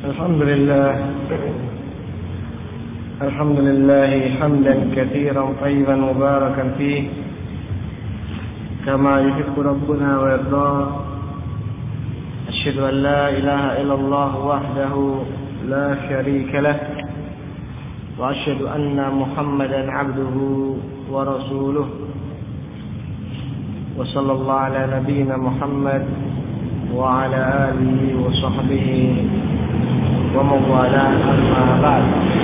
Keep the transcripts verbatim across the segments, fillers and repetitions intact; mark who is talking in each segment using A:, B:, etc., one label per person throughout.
A: الحمد لله الحمد لله حمدا كثيرا طيبا مباركا فيه كما يحب ربنا ويرضاه. أشهد أن لا إله إلا الله وحده لا شريك له، وأشهد أن محمدا عبده ورسوله، وصلى الله على نبينا محمد وعلى آله وصحبه ومن والاه، أما بعد.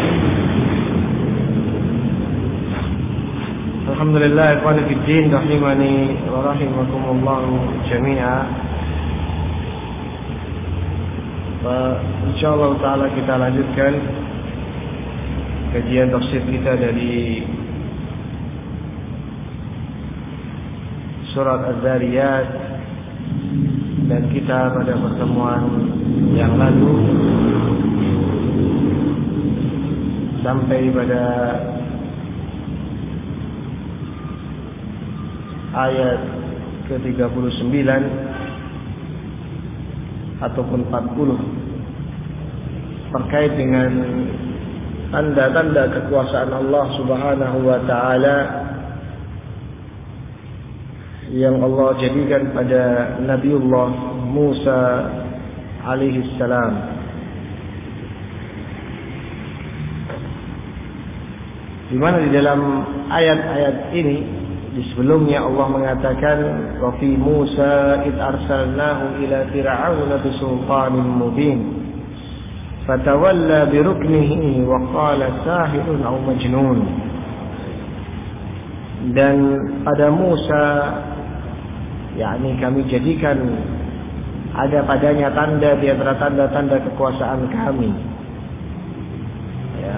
A: Alhamdulillah, ikhwani fid din, rahimani wa rahimakumullah jami'a. Insyaallah taala kita lanjutkan kajian tafsir kita dari surat Az-Zariyat, dan kita pada pertemuan yang lalu sampai pada ayat ke tiga puluh sembilan ataupun empat puluh terkait dengan tanda-tanda kekuasaan Allah Subhanahu wa taala yang Allah jadikan pada Nabiullah Musa alaihi salam. Di mana di dalam ayat-ayat ini, di sebelumnya Allah mengatakan wa fi Musa id arsalnahu ila fir'auna bisultanin mubin fatawalla biruknihi wa qala sahirun aw majnun. Dan pada Musa, yakni kami jadikan ada padanya tanda di antara tanda-tanda kekuasaan kami, ya.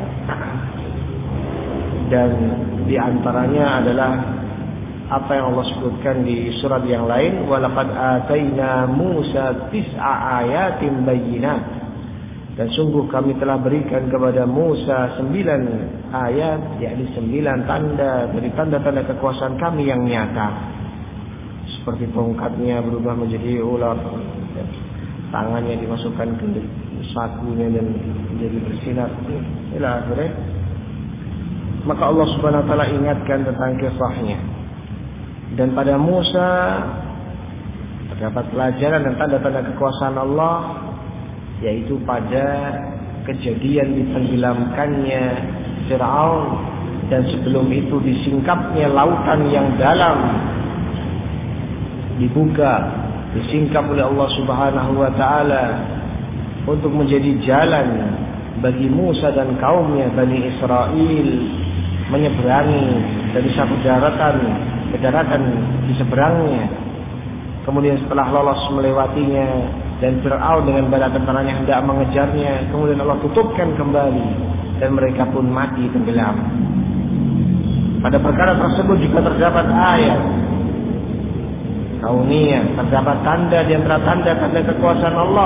A: Dan di antaranya adalah apa yang Allah sebutkan di surat yang lain, walaqad ataina Musa tis'a ayatin bayyinat, dan sungguh kami telah berikan kepada Musa sembilan ayat, yakni sembilan tanda dari tanda-tanda kekuasaan kami yang nyata, seperti tongkatnya berubah menjadi ular, tangannya dimasukkan ke sakunya dan menjadi bersinar, ila akhirnya. Maka Allah Subhanahu wa taala ingatkan tentang kisahnya. Dan pada Musa terdapat pelajaran dan tanda-tanda kekuasaan Allah, yaitu pada kejadian ditenggelamkannya Fir'aun, dan sebelum itu disingkapnya lautan yang dalam, dibuka, disingkap oleh Allah Subhanahu wa taala untuk menjadi jalan bagi Musa dan kaumnya Bani Israel menyeberangi dari satu daratan ke daratan di seberangnya. Kemudian setelah lolos melewatinya dan Fir'aun dengan bala tentaranya hendak mengejarnya, kemudian Allah tutupkan kembali dan mereka pun mati tenggelam. Pada perkara tersebut juga terdapat ayat kauniyah, terdapat tanda di antara tanda-tanda kekuasaan Allah.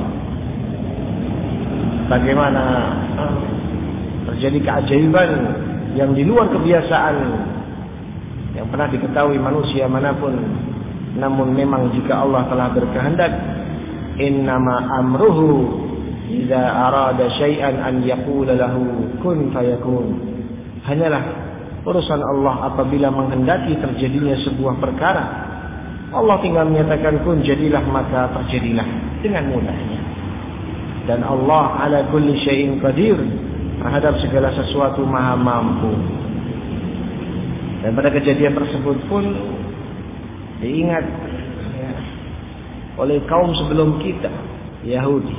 A: Bagaimana terjadi keajaiban yang di luar kebiasaan yang pernah diketahui manusia manapun. Namun memang jika Allah telah berkehendak, innama amruhu idza arada syai'an an yaqula lahu kun fayakun. Hanyalah urusan Allah apabila menghendaki terjadinya sebuah perkara, Allah tinggal menyatakan kun, jadilah, maka terjadilah dengan mudahnya. Dan Allah ala kulli syai'in qadir, terhadap segala sesuatu maha mampu. Dan pada kejadian tersebut pun diingat, ya, oleh kaum sebelum kita, Yahudi,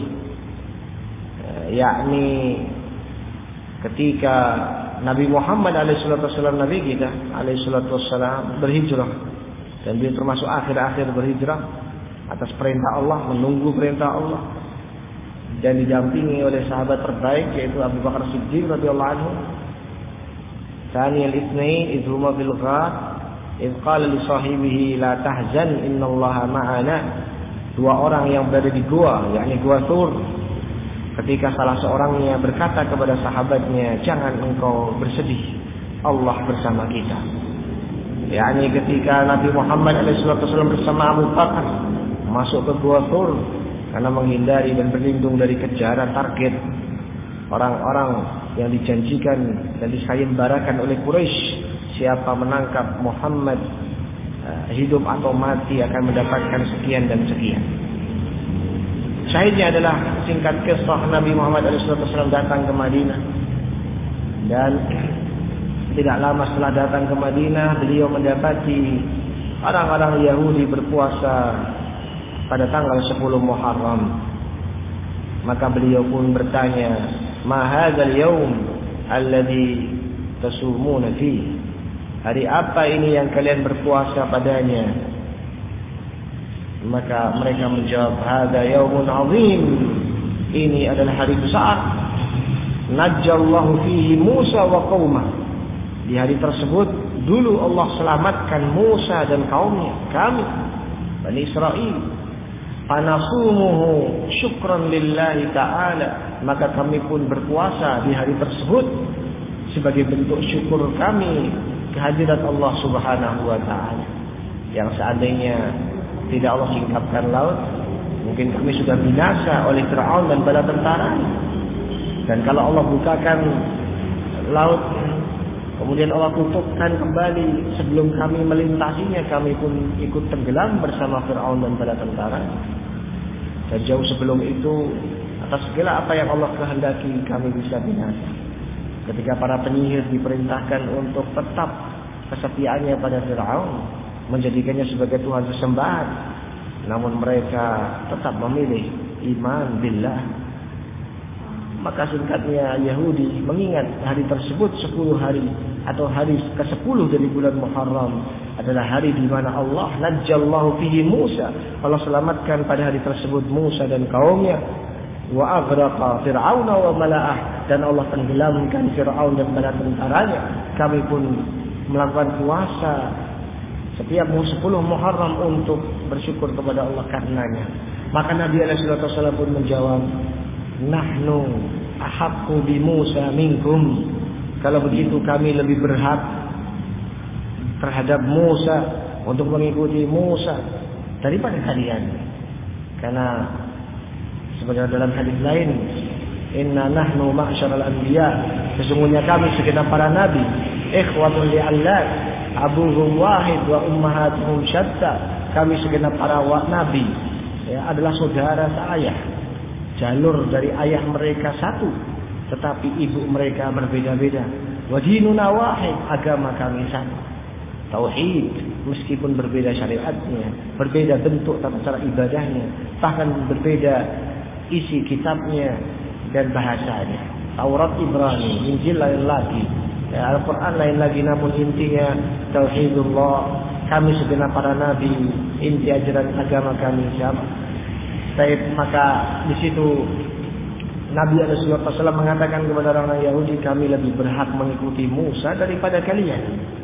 A: yakni ketika Nabi Muhammad alaihi salatu wasallam, Nabi kita alaihi salatu wasallam berhijrah, dan dia termasuk akhir-akhir berhijrah atas perintah Allah, menunggu perintah Allah, dan didampingi oleh sahabat terbaik yaitu Abu Bakar Siddiq radhiyallahu anhu. Tsaniyal itsnain idh huma fil ghar idh qala li sahibihi la tahzan innallaha ma'ana. Dua orang yang berada di gua, yakni gua Tur, ketika salah seorangnya berkata kepada sahabatnya, jangan engkau bersedih, Allah bersama kita. Yakni ketika Nabi Muhammad shallallahu alaihi wasallam bersama Abu Bakar masuk ke gua Tur, karena menghindari dan berlindung dari kejaran target orang-orang yang dijanjikan dan disayembarakan oleh Quraisy. Siapa menangkap Muhammad hidup atau mati akan mendapatkan sekian dan sekian. Syahidnya adalah singkat kisah Nabi Muhammad shallallahu alaihi wasallam datang ke Madinah, dan tidak lama setelah datang ke Madinah beliau mendapati orang-orang Yahudi berpuasa pada tanggal sepuluh Muharram. Maka beliau pun bertanya, "Ma hadzal yaum alladhi tasumuna fi?" Hari apa ini yang kalian berpuasa padanya? Maka mereka menjawab, "Hadza yaumun 'azim." Ini adalah hari besar. Najjallahu fihi Musa wa qaumah. Di hari tersebut dulu Allah selamatkan Musa dan kaumnya, kami Bani Israel. Panasumuhu syukran lillahi ta'ala. Maka kami pun berpuasa di hari tersebut sebagai bentuk syukur kami kehadirat Allah Subhanahu wa ta'ala. Yang seandainya tidak Allah singkapkan laut, mungkin kami sudah binasa oleh Fir'aun dan bala tentara. Dan kalau Allah bukakan laut, kemudian Allah tutupkan kembali sebelum kami melintasinya, kami pun ikut tenggelam bersama Fir'aun dan bala tentara. Dan jauh sebelum itu, atas segala apa yang Allah kehendaki, kami bisa binasa. Ketika para penyihir diperintahkan untuk tetap kesetiaannya pada Fir'aun, menjadikannya sebagai Tuhan sesembahan, namun mereka tetap memilih iman billah. Maka singkatnya Yahudi mengingat hari tersebut sepuluh hari atau hari ke sepuluh dari bulan Muharram adalah hari di mana Allah najjallahu fihi Musa. Allah selamatkan pada hari tersebut Musa dan kaumnya. Wa aghraqa Fir'aun wa mala'ah, dan Allah tenggelamkan Fir'aun dan bala tentaranya. Kami pun melakukan puasa setiap sepuluh Muharram untuk bersyukur kepada Allah karenanya. Maka Nabi alaihi wasallam pun menjawab, "Nahnu ahaqqu bi Musa minkum." Kalau begitu kami lebih berhak terhadap Musa, untuk mengikuti Musa daripada kalian. Karena sebagaimana dalam hadis lain, "Inna nahnu ma'syaral anbiya." Sesungguhnya kami segenap para nabi, ikhwatul li'allat, abuhum wahid wa ummahatuhum syatta. Kami segenap para nabi ya, adalah saudara seayah. Jalur dari ayah mereka satu, tetapi ibu mereka berbeda-beda. Wa dinuna wahid, agama kami satu. Tauhid, meskipun berbeda syariatnya, berbeda bentuk tata cara ibadahnya, bahkan berbeda isi kitabnya dan bahasanya. Taurat Ibrani, Injil lain lagi, ya, Al-Quran lain lagi, namun intinya tauhidullah. Kami segenap para nabi, inti ajaran agama kami sama. Baik, maka di situ Nabi shallallahu alaihi wasallam mengatakan kepada orang Yahudi, kami lebih berhak mengikuti Musa daripada kalian.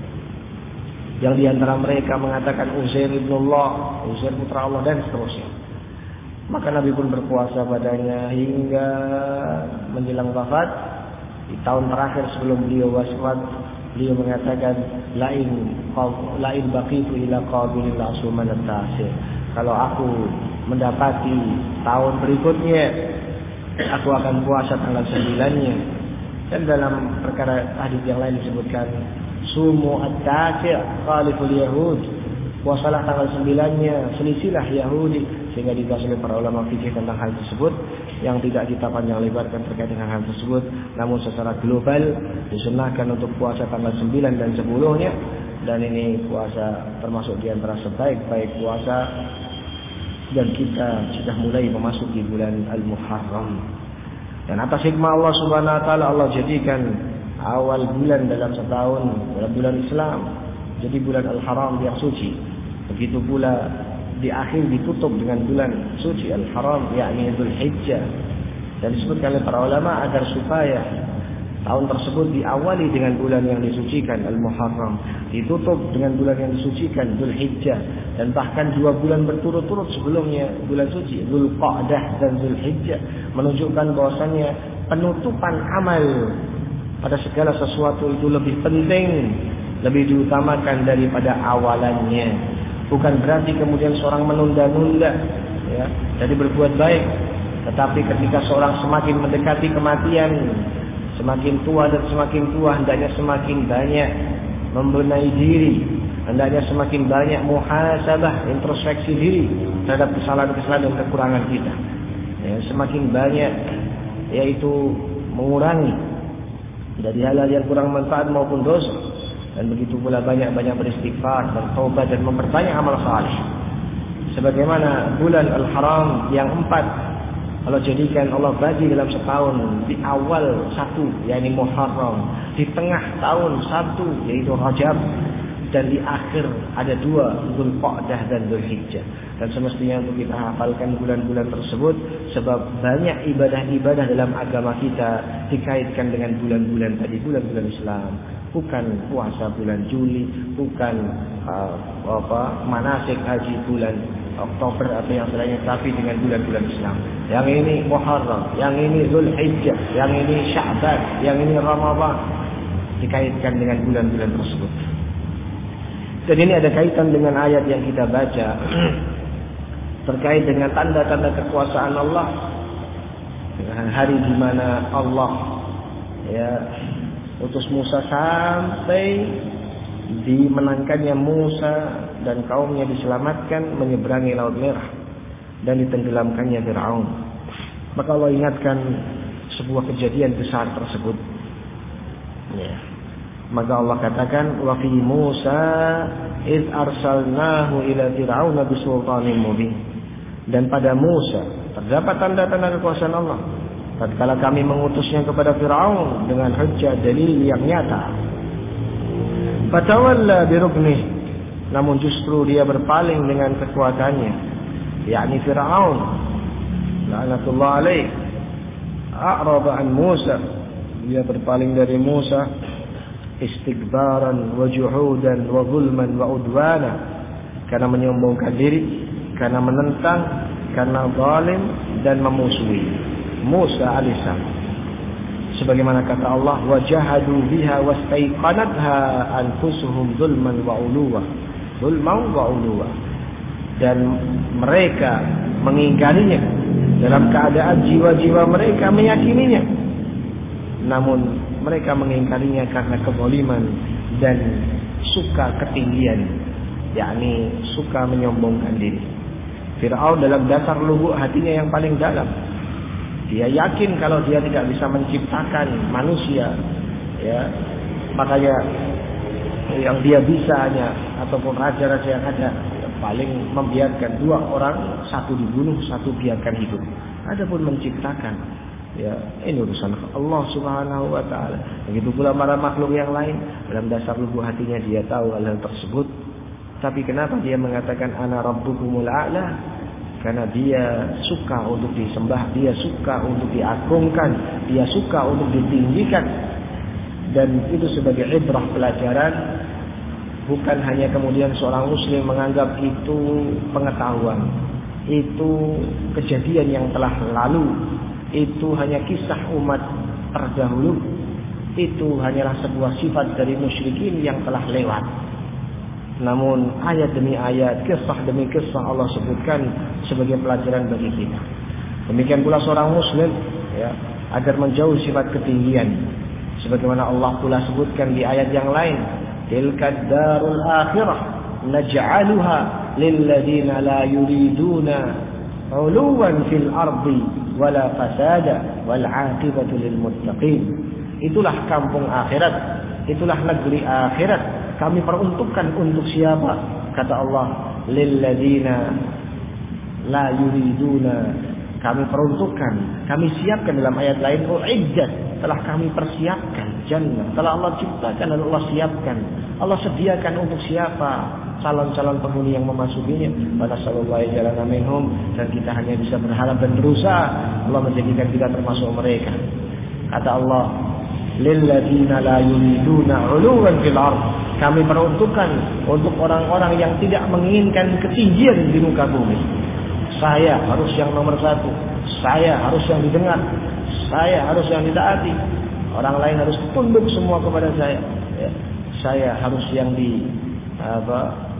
A: Yang diantara mereka mengatakan Uzair ibnullah, Uzair putra Allah, dan seterusnya. Maka Nabi pun berpuasa padanya hingga menjelang wafat. Di tahun terakhir sebelum beliau wafat, beliau mengatakan, lain lain baqitu ila qabilil asuman at-tasir. Kalau aku mendapati tahun berikutnya, aku akan puasa tanggal sembilannya. Dan dalam perkara hadis yang lain disebutkan, sumu at-tasir khaliful yahud. Puasalah tanggal sembilannya, selisilah Yahudi. Sehingga dibahas oleh para ulama fikih tentang hal tersebut, yang tidak kita panjang lebarkan terkait dengan hal tersebut. Namun secara global disunahkan untuk puasa tanggal sembilan dan sepuluh-nya. Dan ini puasa termasuk di antara sebaik-baik puasa. Dan kita sudah mulai memasuki bulan Al-Muharram. Dan atas hikmah Allah Subhanahu wa taala, Allah jadikan awal bulan dalam setahun, dalam bulan Islam, jadi bulan Al-Haram yang suci. Begitu pula di akhir ditutup dengan bulan suci Al-Haram, yakni Dzul Hijjah. Dan disebutkan oleh para ulama agar supaya tahun tersebut diawali dengan bulan yang disucikan Al-Muharram, ditutup dengan bulan yang disucikan Dzul Hijjah, dan bahkan dua bulan berturut-turut sebelumnya bulan suci Dzul Qa'dah dan Dzul Hijjah, menunjukkan bahwasannya penutupan amal pada segala sesuatu itu lebih penting, lebih diutamakan daripada awalannya. Bukan berarti kemudian seorang menunda-nunda, ya, dari berbuat baik. Tetapi ketika seorang semakin mendekati kematian, semakin tua dan semakin tua, hendaknya semakin banyak membenahi diri, hendaknya semakin banyak muhasabah, introspeksi diri terhadap kesalahan-kesalahan dan kekurangan kita. Ya, semakin banyak yaitu mengurangi dari hal-hal yang kurang manfaat maupun dosa, dan begitu pula banyak-banyak beristighfar, bertaubat dan memperbanyak amal saleh. Sebagaimana bulan Al-Haram yang empat Allah jadikan, Allah bagi dalam setahun, di awal satu yakni Muharram, di tengah tahun satu yaitu Rajab, dan di akhir ada dua, Dzulqa'dah dan Dzulhijjah. Dan semestinya untuk kita hafalkan bulan-bulan tersebut, sebab banyak ibadah-ibadah dalam agama kita dikaitkan dengan bulan-bulan tadi, bulan-bulan Islam. Bukan puasa bulan Juli, bukan uh, apa manasik haji bulan Oktober atau yang selainnya, tapi dengan bulan-bulan Islam. Yang ini Muharram, yang ini Dzulhijjah, yang ini Sya'ban, yang ini Ramadan, dikaitkan dengan bulan-bulan tersebut. Dan ini ada kaitan dengan ayat yang kita baca terkait dengan tanda-tanda kekuasaan Allah, dengan hari di mana Allah ya utus Musa sampai dimenangkannya Musa dan kaumnya diselamatkan menyeberangi Laut Merah dan ditenggelamkannya Fir'aun. Maka Allah ingatkan sebuah kejadian besar tersebut. Ya. Maka Allah katakan, wa fi Musa iz arsalnahu ila Fir'auna bisultanin mubin. Dan pada Musa terdapat tanda-tanda kekuasaan Allah tatkala kami mengutusnya kepada Fir'aun dengan hujjah dalil yang nyata. Fatawalla biruknih, namun justru dia berpaling dengan kekuatannya, yakni Fir'aun la'natullah alaih. A'rada an Musa, dia berpaling dari Musa, istikbaran wa juhudan wa zulman wa udwana, karena menyombongkan diri, karena menentang, karena zalim dan memusuhi Musa alaihissalam. Sebagaimana kata Allah, wajahadu biha wastaiqanatha anfusuhum zulman wa uluwa, zulman wa uluwa, dan mereka mengingkarinya dalam keadaan jiwa-jiwa mereka meyakininya, namun mereka mengingkarinya karena kezaliman dan suka ketinggian, yakni suka menyombongkan diri. Fir'aun dalam dasar lubuk hatinya yang paling dalam, dia yakin kalau dia tidak bisa menciptakan manusia, ya, makanya yang dia bisa hanya ataupun raja-raja yang ada yang paling membiarkan dua orang, satu dibunuh, satu biarkan hidup. Adapun menciptakan, ya ini urusan Allah Subhanahu wa taala. Begitu pula para makhluk yang lain, dalam dasar lubuk hatinya dia tahu hal-hal tersebut. Tapi kenapa dia mengatakan ana rabbukumul a'la? Karena dia suka untuk disembah, dia suka untuk diagungkan, dia suka untuk ditinggikan. Dan itu sebagai ibrah, pelajaran, bukan hanya kemudian seorang muslim menganggap itu pengetahuan, itu kejadian yang telah lalu, itu hanya kisah umat terdahulu, itu hanyalah sebuah sifat dari musyrikin yang telah lewat. Namun ayat demi ayat, kisah demi kisah Allah sebutkan sebagai pelajaran bagi kita. Demikian pula seorang muslim, ya, agar menjauh sifat ketinggian. Sebagaimana Allah pula sebutkan di ayat yang lain, tilka darul akhirah naj'aluha lilladina la yuriduna uluwan fil ardi wala fasada wal 'aqibatu lil muttaqin. Itulah kampung akhirat, itulah negeri akhirat. Kami peruntukkan untuk siapa? Kata Allah, lilladina la yuriduna. Kami peruntukkan, kami siapkan dalam ayat lain, uiddat, telah kami persiapkan jannah. Telah Allah ciptakan dan Allah siapkan. Allah sediakan untuk siapa? Calon-calon penghuni yang memasukinya. Pada sallallahu jalana minhum, dan kita hanya bisa berharap dan berusaha Allah menjadikan kita termasuk mereka. Kata Allah, lilladina la yuriduna 'uluwan fil ardh. Kami peruntukkan untuk orang-orang yang tidak menginginkan ketinggian di muka bumi. Saya harus yang nomor satu, saya harus yang didengar, saya harus yang ditaati. Orang lain harus tunduk semua kepada saya. Ya. Saya harus yang di apa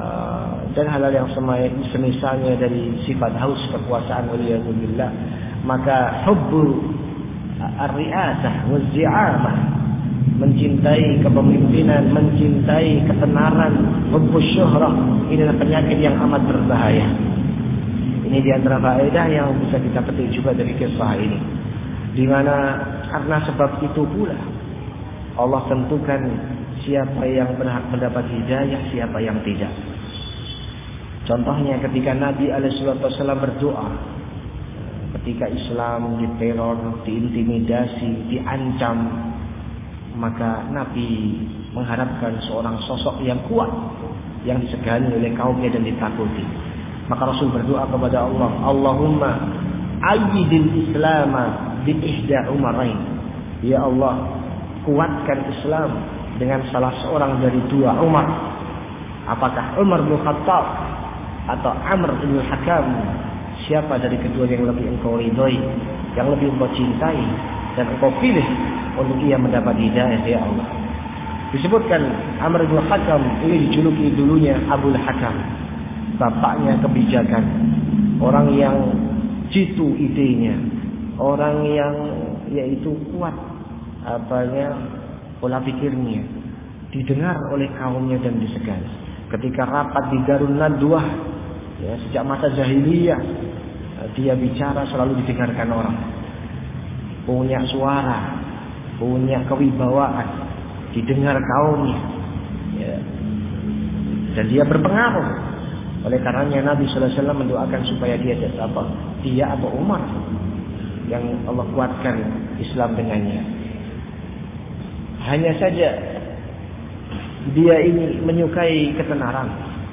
A: uh, dan hal-hal yang semisalnya dari sifat haus kekuasaan waliyadzubillah, maka hubbu ar-ri'asah waz-zi'amah, mencintai kepemimpinan, mencintai ketenaran, hubbus syuhrah, ini adalah penyakit yang amat berbahaya. Ini di antara faedah yang bisa kita petik juga dari kisah ini, di mana karena sebab itu pula Allah tentukan siapa yang berhak mendapat hidayah, siapa yang tidak. Contohnya ketika Nabi alaihi wasallam berdoa, ketika Islam diteror, diintimidasi, diancam, maka Nabi mengharapkan seorang sosok yang kuat, yang disegani oleh kaumnya dan ditakuti. Maka Rasul berdoa kepada Allah, Allahumma ayyidil islama bi ihda umarain. Ya Allah, kuatkan Islam dengan salah seorang dari dua Umar. Apakah Umar bin Khattab atau Amr bin Hakam? Siapa dari kedua yang lebih engkau ridhoi, yang lebih engkau cintai dan engkau pilih untuk ia mendapat hidayah, ya Allah. Disebutkan Amr bin Hakam ini dijuluki dulunya Abul Hakam, bapaknya kebijakan, orang yang jitu idenya, orang yang yaitu kuat apanya pola pikirnya, didengar oleh kaumnya dan disegani. Ketika rapat di Darun Nadwah, ya, sejak masa jahiliyah, dia bicara selalu didengarkan orang, punya suara, punya kewibawaan, didengar kaumnya, ya. Dan dia berpengaruh. Oleh karenanya Nabi sallallahu alaihi wasallam mendoakan supaya dia apa? Dia atau Umar yang Allah kuatkan Islam dengannya. Hanya saja dia ini menyukai ketenaran.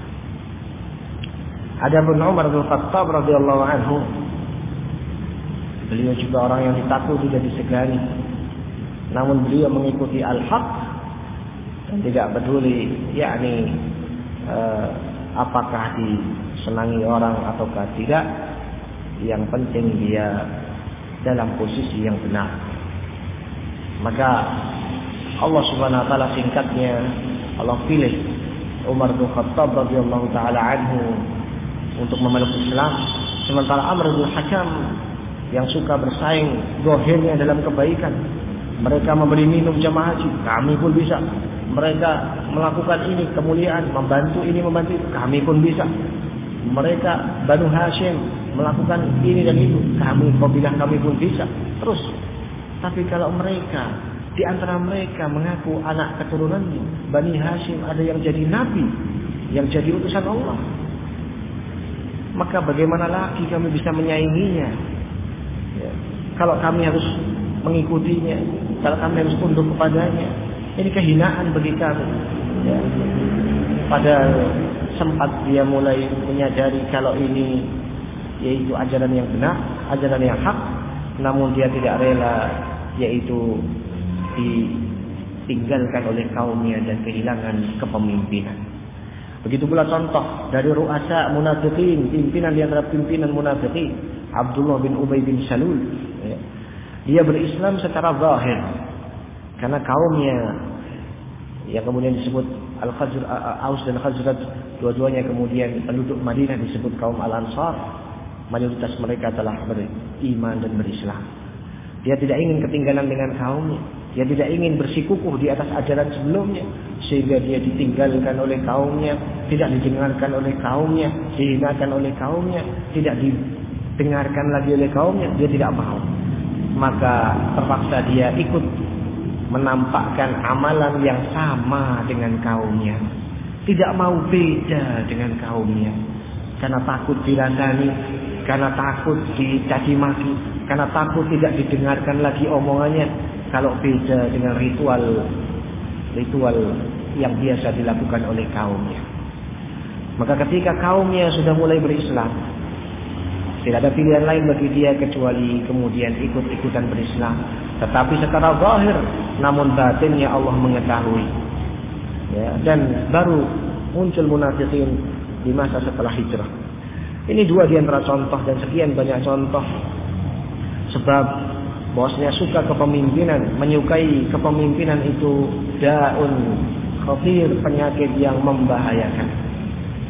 A: Adapun Umar bin Khattab radhiyallahu anhu, beliau juga orang yang ditakuti dan disegani. Namun beliau mengikuti al-haq dan tidak peduli yakni uh, apakah disenangi orang ataukah tidak. Yang penting dia dalam posisi yang benar. Maka Allah Subhanahu wa taala singkatnya Allah pilih Umar bin Khattab radhiyallahu taala anhu untuk memeluk Islam, sementara Amr bin Hakam yang suka bersaing zahirnya dalam kebaikan, mereka memberi minum jamaah haji, kami pun bisa. Mereka melakukan ini kemuliaan, membantu ini membantu itu, kami pun bisa. Mereka Banu Hashim melakukan ini dan itu, kami kabilah kami pun bisa. Terus, tapi kalau mereka di antara mereka mengaku anak keturunan Bani Hashim, ada yang jadi nabi, yang jadi utusan Allah, maka bagaimana lagi kami bisa menyainginya? Ya. Kalau kami harus mengikutinya, kalau kami harus tunduk kepadanya, ini kehinaan bagi kami. Ya. Pada sempat dia mulai menyadari kalau ini yaitu ajaran yang benar, ajaran yang hak, namun dia tidak rela yaitu ditinggalkan oleh kaumnya dan kehilangan kepemimpinan. Begitu pula contoh dari ru'asa munafiqin, pimpinan di antara pimpinan munafiqin, Abdullah bin Ubay bin Salul. Ya. Dia berislam secara zahir karena kaumnya yang kemudian disebut Al-Khazraj, Aus dan Khazraj, dua-duanya kemudian penduduk Madinah disebut kaum Al-Ansar. Mayoritas mereka telah beriman dan berislam. Dia tidak ingin ketinggalan dengan kaumnya. Dia tidak ingin bersikukuh di atas ajaran sebelumnya, sehingga dia ditinggalkan oleh kaumnya, tidak didengarkan oleh kaumnya, dihinakan oleh kaumnya, tidak didengarkan lagi oleh kaumnya. Dia tidak mau. Maka terpaksa dia ikut menampakkan amalan yang sama dengan kaumnya, tidak mau beda dengan kaumnya, karena takut diladani, karena takut dicaci maki, karena takut tidak didengarkan lagi omongannya kalau beda dengan ritual ritual yang biasa dilakukan oleh kaumnya. Maka ketika kaumnya sudah mulai berislam, tidak ada pilihan lain bagi dia kecuali kemudian ikut-ikutan berislam, tetapi secara zahir, namun batinnya Allah mengetahui. Ya, dan baru muncul munafikin di masa setelah hijrah. Ini dua di antara contoh dan sekian banyak contoh sebab bahwasanya suka kepemimpinan, menyukai kepemimpinan itu daun khatir, penyakit yang membahayakan.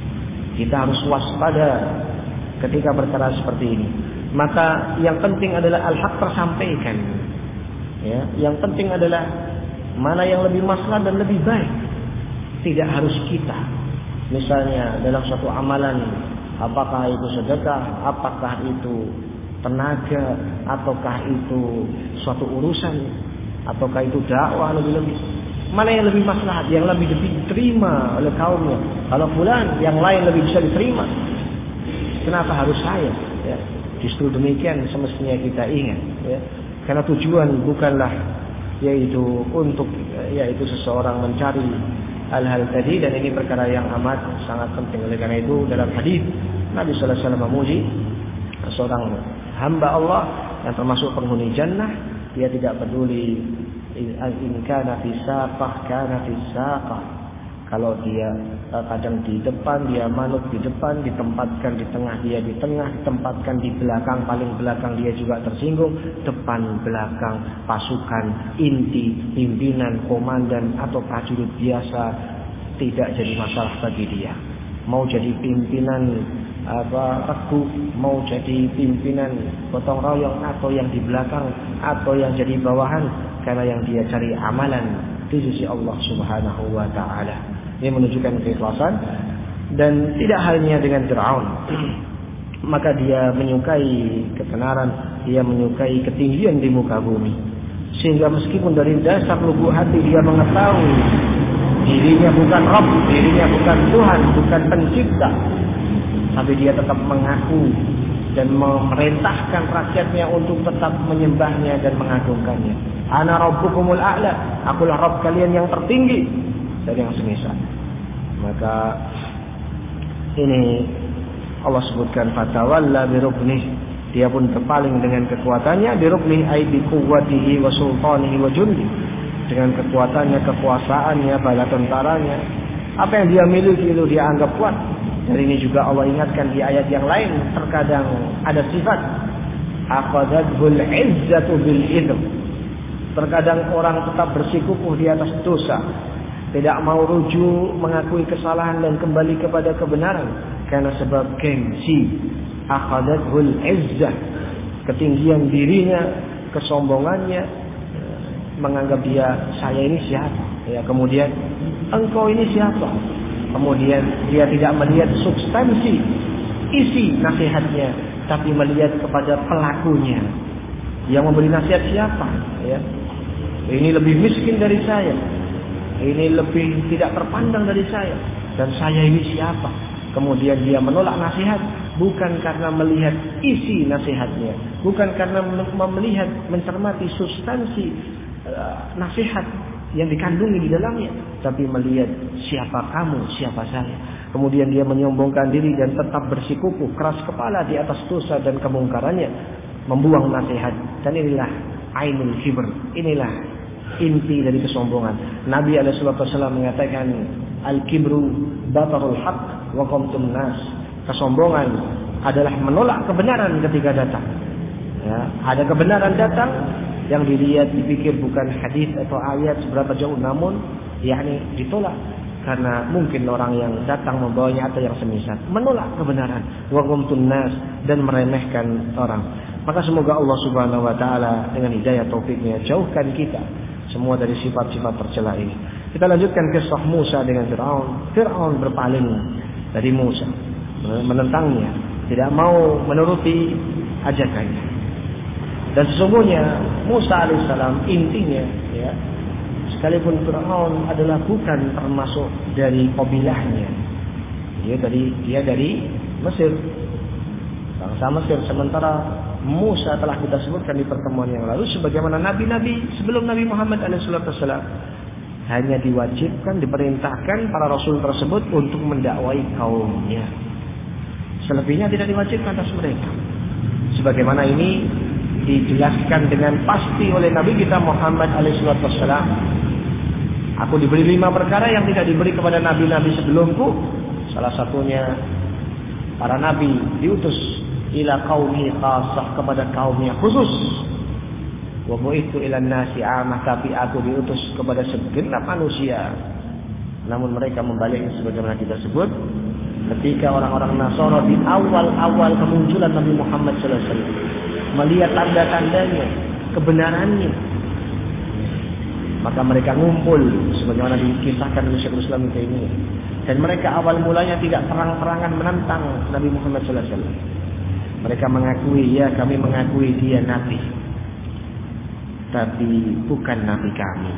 A: Kita harus waspada ketika berkara seperti ini. Maka yang penting adalah al-haq tersampaikan. Ya, yang penting adalah mana yang lebih maslahat dan lebih baik. Tidak harus kita. Misalnya dalam suatu amalan, apakah itu sedekah, apakah itu tenaga, ataukah itu suatu urusan, ataukah itu dakwah lebih-lebih. Mana yang lebih maslahat, yang lebih diterima oleh kaumnya. Kalau fulan yang lain lebih bisa diterima, kenapa harus saya? Ya, justru demikian semestinya kita ingat. Ya. Karena tujuan bukanlah yaitu untuk yaitu seseorang mencari hal-hal tadi, dan ini perkara yang amat sangat penting. Oleh karena itu dalam hadis Nabi sallallahu alaihi wasallam memuji seorang hamba Allah yang termasuk penghuni jannah. Dia tidak peduli in kana fi saqah kana fi saqah. Kalau dia kadang di depan, dia manut di depan, ditempatkan di tengah, dia di tengah, ditempatkan di belakang, paling belakang dia juga tersinggung, depan, belakang, pasukan, inti, pimpinan, komandan, atau prajurit biasa, tidak jadi masalah bagi dia. Mau jadi pimpinan apa regu, mau jadi pimpinan gotong royong, atau yang di belakang, atau yang jadi bawahan, karena yang dia cari amalan di sisi Allah Subhanahu wa taala. Ini menunjukkan keikhlasan, dan tidak hanya dengan Fir'aun. Maka dia menyukai kebenaran, dia menyukai ketinggian di muka bumi. Sehingga meskipun dari dasar lubuk hati dia mengetahui dirinya bukan Rabb, dirinya bukan Tuhan, bukan pencipta, tapi dia tetap mengaku dan memerintahkan rakyatnya untuk tetap menyembahnya dan mengagungkannya. Ana rabbukumul a'la, akulah Rabb kalian yang tertinggi, dan yang semisal. Maka ini Allah sebutkan fatawalla biruknih, dia pun berpaling dengan kekuatannya, biruknih ay bi quwwatihi wa sultanihi wa jundi, dengan kekuatannya, kekuasaannya, bala tentaranya, apa yang dia miliki itu dia anggap kuat. Dan ini juga Allah ingatkan di ayat yang lain, terkadang ada sifat aqadatul izzatu bil idm. Terkadang orang tetap bersikukuh di atas dosa, tidak mau rujuk, mengakui kesalahan dan kembali kepada kebenaran karena sebab gengsi. Akhadathul izzah, ketinggian dirinya, kesombongannya, menganggap dia, saya ini siapa? Ya, kemudian engkau ini siapa? Kemudian dia tidak melihat substansi isi nasihatnya, tapi melihat kepada pelakunya. Yang memberi nasihat siapa? Ya. Ini lebih miskin dari saya. Ini lebih tidak terpandang dari saya. Dan saya ini siapa? Kemudian dia menolak nasihat. Bukan karena melihat isi nasihatnya. Bukan karena melihat, mencermati substansi uh, nasihat yang dikandungi di dalamnya. Tapi melihat siapa kamu, siapa saya. Kemudian dia menyombongkan diri dan tetap bersikukuh, keras kepala di atas dosa dan kemungkarannya. Membuang nasihat. Dan inilah ainul kibr. Inilah inti dari kesombongan. Nabi alaihi wasallam mengatakan, al-kibru batarul haq wa qamtun nas. Kesombongan adalah menolak kebenaran ketika datang. Ya, ada kebenaran datang, yang dilihat dipikir bukan hadis atau ayat seberapa jauh, namun yakni ditolak karena mungkin orang yang datang membawanya atau yang semisal, menolak kebenaran, wa qamtun nas, dan meremehkan orang. Maka semoga Allah Subhanahu wa taala dengan hidayah taufiknya jauhkan kita semua dari sifat-sifat tercela ini. Kita lanjutkan kisah Musa dengan Fir'aun. Fir'aun berpaling dari Musa, menentangnya, tidak mau menuruti ajakannya. Dan sesungguhnya Musa alaihissalam intinya, ya, sekalipun Fir'aun adalah bukan termasuk dari kabilahnya, dia dari dia dari Mesir, bangsa Mesir. Sementara Musa telah kita sebutkan di pertemuan yang lalu, sebagaimana nabi-nabi sebelum Nabi Muhammad alaihissalam hanya diwajibkan, diperintahkan para rasul tersebut untuk mendakwai kaumnya. Selebihnya tidak diwajibkan atas mereka. Sebagaimana ini dijelaskan dengan pasti oleh Nabi kita Muhammad alaihissalam. Aku diberi lima perkara yang tidak diberi kepada nabi-nabi sebelumku. Salah satunya para nabi diutus ila qaumi khassah, kepada kaumnya khusus. Wa bu'ithu ila nasi amah, tapi aku diutus kepada segenap manusia. Namun mereka membaliknya sebagaimana kita sebut. Ketika orang-orang Nasara di awal-awal kemunculan Nabi Muhammad sallallahu alaihi wasallam melihat tanda-tandanya, kebenarannya, maka mereka ngumpul sebagaimana dikisahkan oleh Syekhul Islam Ibnu Taimiyah. Dan mereka awal mulanya tidak perang-perangan menentang Nabi Muhammad sallallahu alaihi wasallam. Mereka mengakui, ya kami mengakui dia nabi, tapi bukan nabi kami.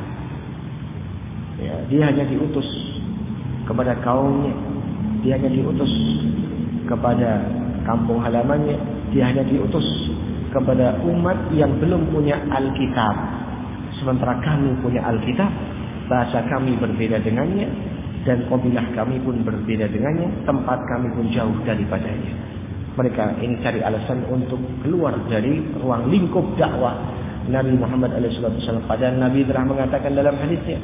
A: Ya, dia hanya diutus kepada kaumnya, dia hanya diutus kepada kampung halamannya, dia hanya diutus kepada umat yang belum punya Alkitab. Sementara kami punya Alkitab, bahasa kami berbeda dengannya, dan kabilah kami pun berbeda dengannya, tempat kami pun jauh daripadanya. Mereka ini cari alasan untuk keluar dari ruang lingkup dakwah Nabi Muhammad alaihi wasallam. Padahal Nabi telah mengatakan dalam hadisnya,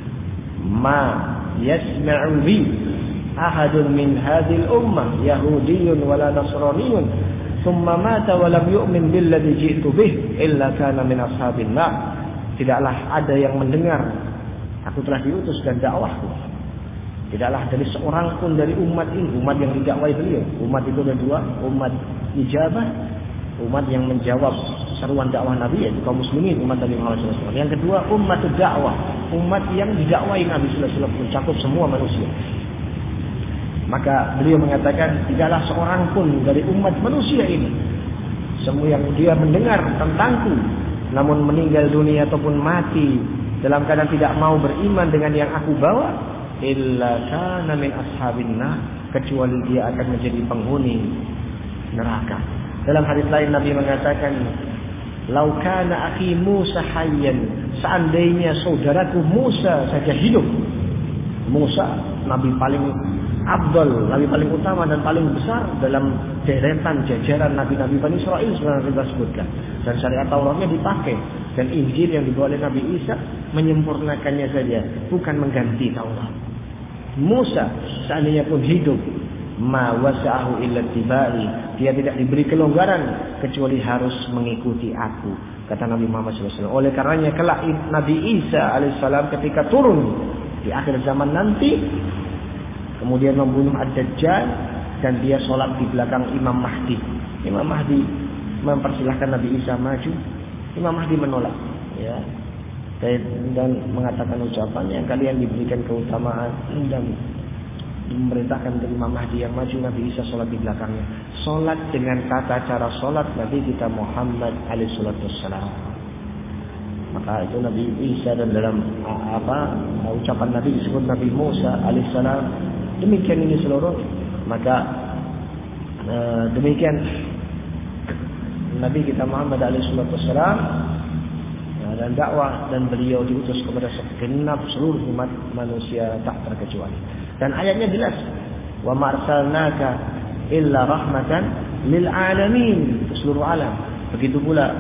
A: "Ma yasma'u bi ahadun min hadhil ummah yahudiyyun wala nasraniyyun thumma mata wa lam yu'min billadhi ji'tu bih illa kana min ashabin nar." Tidaklah ada yang mendengar aku telah diutus dan dakwahku. Tidaklah dari seorang pun dari umat ini, umat yang didakwai beliau. Umat itu ada dua, umat ijabah, umat yang menjawab seruan dakwah Nabi, yaitu kaum muslimin, umat Nabi Muhammad sallallahu alaihi wasallam. Yang kedua, umat dakwah, umat yang didakwai Nabi sallallahu alaihi wasallam, mencakup semua manusia. Maka beliau mengatakan, tidaklah seorang pun dari umat manusia ini, semua yang dia mendengar tentangku, namun meninggal dunia ataupun mati dalam keadaan tidak mau beriman dengan yang aku bawa, illa kana min ashabin nar, kecuali dia akan menjadi penghuni neraka. Dalam hadis lain Nabi mengatakan, "Lau kana akhi Musa hayyan," seandainya saudaraku Musa saja hidup. Musa nabi paling afdal, nabi paling utama dan paling besar dalam deretan jajaran nabi-nabi Bani Israil sebenarnya kita sebutkan. Dan syariat Tauratnya dipakai, dan Injil yang dibawa oleh Nabi Isa menyempurnakannya saja, bukan mengganti Taurat. Musa seandainya pun hidup, ma wasa'ahu illa tibai, dia tidak diberi kelonggaran kecuali harus mengikuti aku, kata Nabi Muhammad shallallahu alaihi wasallam. Oleh karenanya kelak Nabi Isa alaihissalam ketika turun di akhir zaman nanti, kemudian membunuh Ad-Dajjal, dan dia sholat di belakang Imam Mahdi. Imam Mahdi mempersilahkan Nabi Isa maju, Imam Mahdi menolak, ya, dan mengatakan ucapannya, kalian diberikan keutamaan dan memerintahkan dari Imam Mahdi yang maju, Nabi Isa sholat di belakangnya. Sholat dengan tata cara sholat Nabi kita Muhammad alaihi wasallam. Maka itu Nabi Isa, dan dalam apa ucapan Nabi disebut Nabi Musa alaihissalam. Demikian ini seluruh. Maka uh, demikian Nabi kita Muhammad alaihi wasallam dan dakwah, dan beliau diutus kepada segenap seluruh umat manusia tak terkecuali. Dan ayatnya jelas, wa ma arsalnaka illa rahmatan lil alamin, seluruh alam. Begitu pula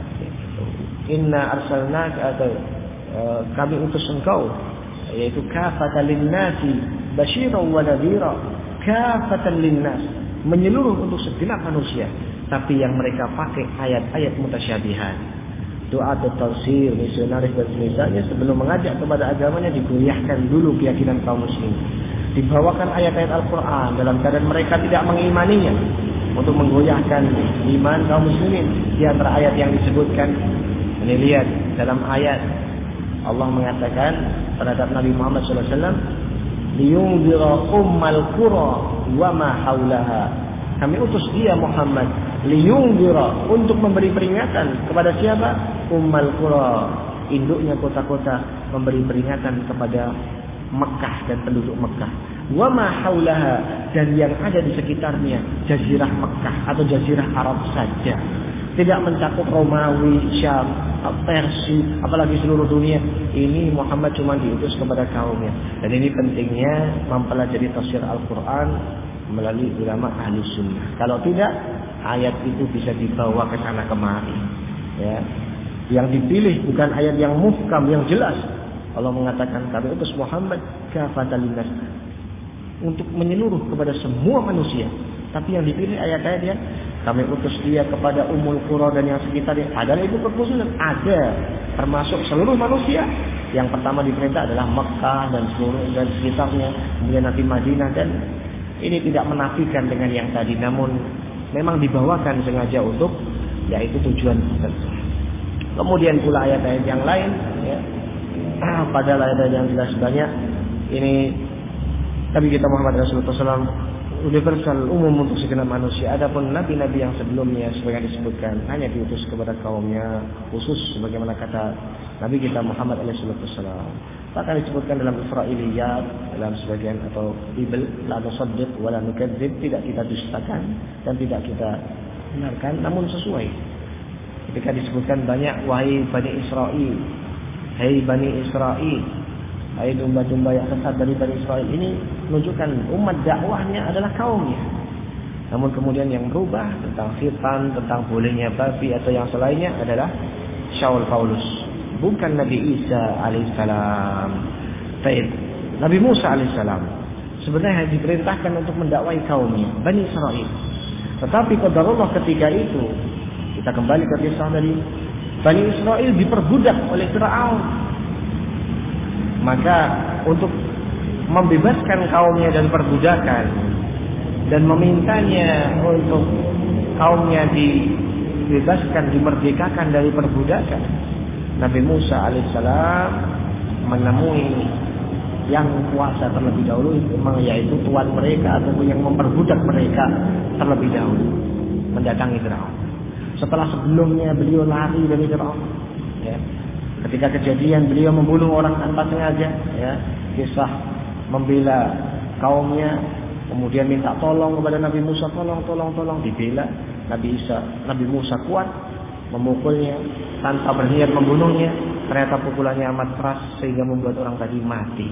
A: inna arsalnaka, atau uh, kami utus engkau, yaitu kafatan linnasi basyiran wa nadhira, kafatan linnas, menyeluruh untuk segenap manusia. Tapi yang mereka pakai ayat-ayat mutasyabihat, doa atau tafsir, misionaris dan semisalnya, sebelum mengajak kepada agamanya digoyahkan dulu keyakinan kaum muslim. Dibawakan ayat-ayat Al-Quran dalam keadaan mereka tidak mengimaninya, untuk menggoyahkan iman kaum muslimin. Di antara ayat yang disebutkan, ini lihat dalam ayat Allah mengatakan terhadap Nabi Muhammad shallallahu alaihi wasallam, liyunzira ummal qura wa ma haulaha. Kami utus dia Muhammad liyunzira, untuk memberi peringatan kepada siapa? Ummal qura, induknya kota-kota, memberi peringatan kepada Mekah dan penduduk Mekah. Wa ma haulaha, dan yang ada di sekitarnya, jazirah Mekah atau jazirah Arab saja. Tidak mencakup Romawi, Syam, Persia, apalagi seluruh dunia. Ini Muhammad cuma diutus kepada kaumnya. Dan ini pentingnya mempelajari tafsir Al-Quran melalui ulama ahli sunnah. Kalau tidak, ayat itu bisa dibawa ke sana kemari. Ya. Yang dipilih bukan ayat yang muhkam, yang jelas. Allah mengatakan kami utus Muhammad kafatan linnas, untuk menyeluruh kepada semua manusia. Tapi yang dipilih ayat-ayat yang kami utus dia kepada Ummul Qura dan yang sekitarnya. Padahal itu permusuhan ada, termasuk seluruh manusia. Yang pertama diperintah adalah Mekah dan seluruh dan sekitarnya, kemudian nanti Madinah dan Ini tidak menafikan dengan yang tadi, namun memang dibawakan sengaja untuk yaitu tujuan tertentu. Kemudian pula ayat-ayat yang lain, ya, pada ayat-ayat yang jelas banyak. Ini Nabi kita Muhammad Rasulullah shallallahu alaihi wasallam universal, umum untuk segenap manusia. Adapun nabi-nabi yang sebelumnya sebagai disebutkan hanya diutus kepada kaumnya khusus, sebagaimana kata Nabi kita Muhammad alaihi wasallam. Bahkan disebutkan dalam Israiliyat, dalam sebagian atau Bible, la nusaddiq wa la nukadzib, tidak kita dustakan dan tidak kita benarkan, namun sesuai. Ketika disebutkan banyak, wahai Bani Israel, hai Bani Israel, hai domba-domba yang sesat dari Bani Israel, ini menunjukkan umat dakwahnya adalah kaumnya. Namun kemudian yang berubah tentang khitan, tentang bolehnya babi atau yang selainnya adalah Shaul Paulus, bukan Nabi Isa alaihissalam. Baik, Nabi Musa alaihissalam sebenarnya diperintahkan untuk mendakwai kaumnya, Bani Israel. Tetapi qadarullah ketika itu, kita kembali ke kisah dari Bani Israel diperbudak oleh Fir'aun. Maka untuk membebaskan kaumnya dari perbudakan dan memintanya untuk kaumnya dibebaskan, dimerdekakan dari perbudakan, Nabi Musa alaihissalam menemui yang kuasa terlebih dahulu, memang yaitu tuan mereka ataupun yang memperbudak mereka terlebih dahulu, mendatangi Firaun. Setelah sebelumnya beliau lari dari Firaun, ya. Ketika kejadian beliau membunuh orang tanpa sengaja, ya, kisah membela kaumnya, kemudian minta tolong kepada Nabi Musa, tolong, tolong, tolong, dibela. Nabi Isa, Nabi Musa kuat, memukulnya tanpa berniat membunuhnya. Ternyata pukulannya amat keras sehingga membuat orang tadi mati.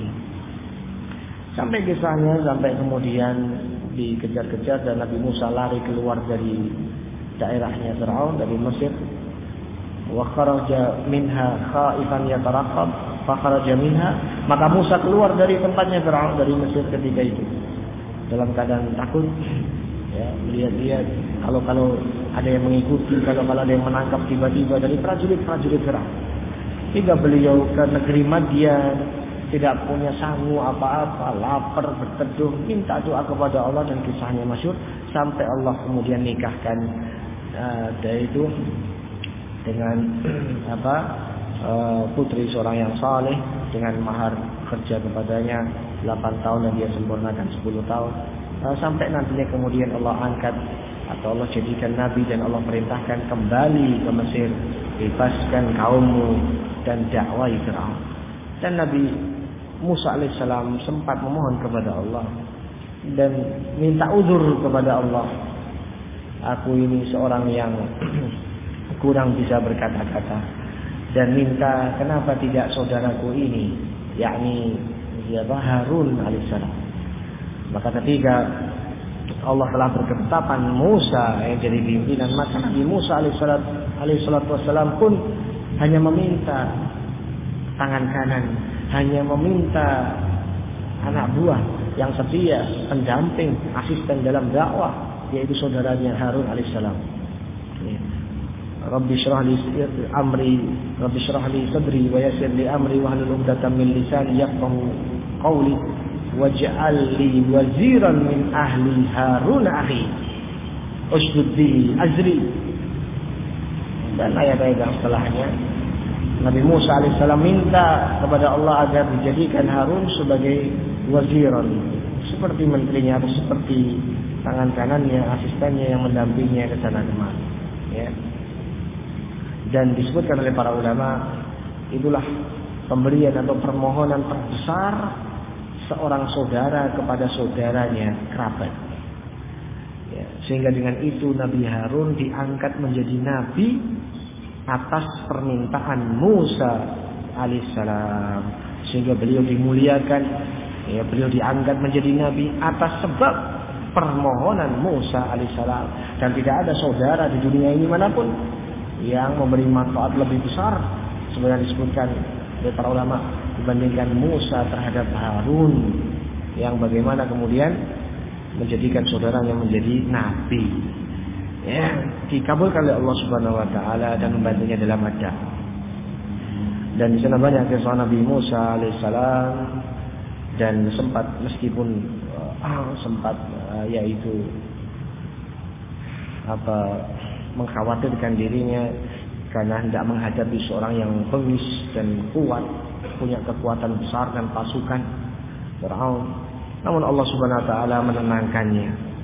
A: Sampai kisahnya, sampai kemudian dikejar-kejar dan Nabi Musa lari keluar dari daerahnya Fir'aun, dari Mesir. Wa kharaja minha khaifan yataraqab fa kharaja minha, maka Musa keluar dari tempatnya Fir'aun, dari Mesir ketika itu dalam keadaan takut, ya, melihat-lihat kalau kalau ada yang mengikuti, kalau kalau ada yang menangkap tiba-tiba dari prajurit-prajurit Fir'aun. Hingga beliau ke negeri Madian, tidak punya sangu apa-apa, lapar, berteduh, minta doa kepada Allah, dan kisahnya masyhur sampai Allah kemudian nikahkan uh, dari itu dengan apa uh, putri seorang yang saleh dengan mahar kerja kepadanya delapan tahun dan dia sempurnakan sepuluh tahun, uh, sampai nantinya kemudian Allah angkat atau Allah jadikan nabi dan Allah perintahkan kembali ke Mesir, bebaskan kaummu dan dakwai Fir'aun. Dan Nabi Musa alaihissalam sempat memohon kepada Allah dan minta uzur kepada Allah, aku ini seorang yang kurang bisa berkata-kata, dan minta kenapa tidak saudaraku ini, yakni siapa, Harun alaihissalam. Maka ketika Allah telah berketetapan Musa yang jadi pimpinan, maka Nabi Musa alaihissalam pun hanya meminta tangan kanan, hanya meminta anak buah yang setia, pendamping, asisten dalam dakwah, yaitu saudaranya Harun alaihissalam. Rabbi shrah li amri, Rabbi shrah li sadri wa yassir li amri wa hlul 'uqdatam min lisani yafqahu qawli waj'al li waziran min ahli Harun akhi ushdud bihi azri. Dan ayat-ayat yang setelahnya Nabi Musa alaihissalam minta kepada Allah agar dijadikan Harun sebagai waziran, seperti menterinya atau seperti tangan kanannya, asistennya yang mendampinginya ke sana kemari, ya. Dan disebutkan oleh para ulama, itulah pemberian atau permohonan terbesar seorang saudara kepada saudaranya kerabat, ya. Sehingga dengan itu Nabi Harun diangkat menjadi nabi atas permintaan Musa alaihissalam, sehingga beliau dimuliakan, ya, beliau diangkat menjadi nabi atas sebab permohonan Musa alaihissalam. Dan tidak ada saudara di dunia ini manapun yang memberi manfaat lebih besar, sebenarnya disebutkan oleh para ulama, dibandingkan Musa terhadap Harun, yang bagaimana kemudian menjadikan saudaranya menjadi nabi, ya, dikabulkan oleh Allah Subhanahu wa taala dan membantunya dalam dakwah. Dan di sana banyak kisah Nabi Musa alaihissalam, dan sempat meskipun uh, sempat uh, uh, yaitu apa mengkhawatirkan dirinya karena hendak menghadapi seorang yang bengis dan kuat, punya kekuatan besar dan pasukan, Fir'aun. Namun Allah Subhanahu wa taala menenangkannya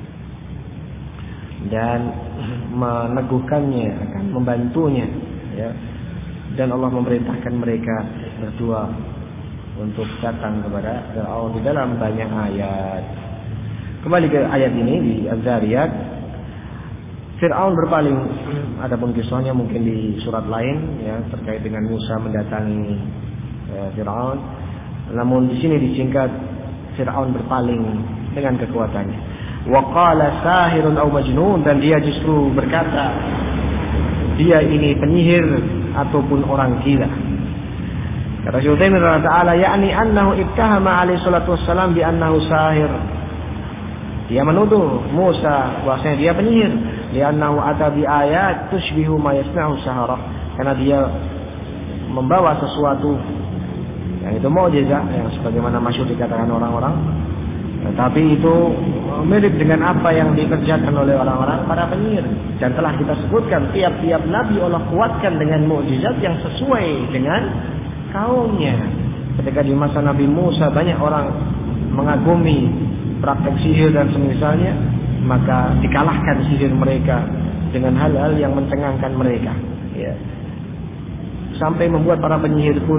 A: dan meneguhkannya, akan membantunya, ya. Dan Allah memerintahkan mereka berdua untuk datang kepada Fir'aun di dalam banyak ayat. Kembali ke ayat ini di Az-Zariyat, Fir'aun berpaling. Ada pun kisahnya mungkin di surat lain, ya, terkait dengan Musa mendatangi ya, Fir'aun. Namun di sini disingkat Fir'aun berpaling dengan kekuatannya. Wa qala sahirun aw majnun, dan dia justru berkata dia ini penyihir ataupun orang gila. Kata Syekh Utsaimin rahimahullah taala, yakni annahu ittahama alaihi salatu wassalam bi annahu sahir. Dia menuduh Musa bahwasanya dia penyihir, li'annahu ata bi ayat tushbihu ma yasna'u sahara, karena dia membawa sesuatu yang itu mukjizat, yang sebagaimana masyhur dikatakan orang-orang, tetapi itu mirip dengan apa yang dikerjakan oleh orang-orang para penyihir. Dan telah kita sebutkan tiap-tiap nabi Allah kuatkan dengan mukjizat yang sesuai dengan kaumnya. Ketika di masa Nabi Musa banyak orang mengagumi praktek sihir dan semisalnya, maka dikalahkan sihir mereka dengan hal-hal yang mencengangkan mereka, ya. Sampai membuat para penyihir pun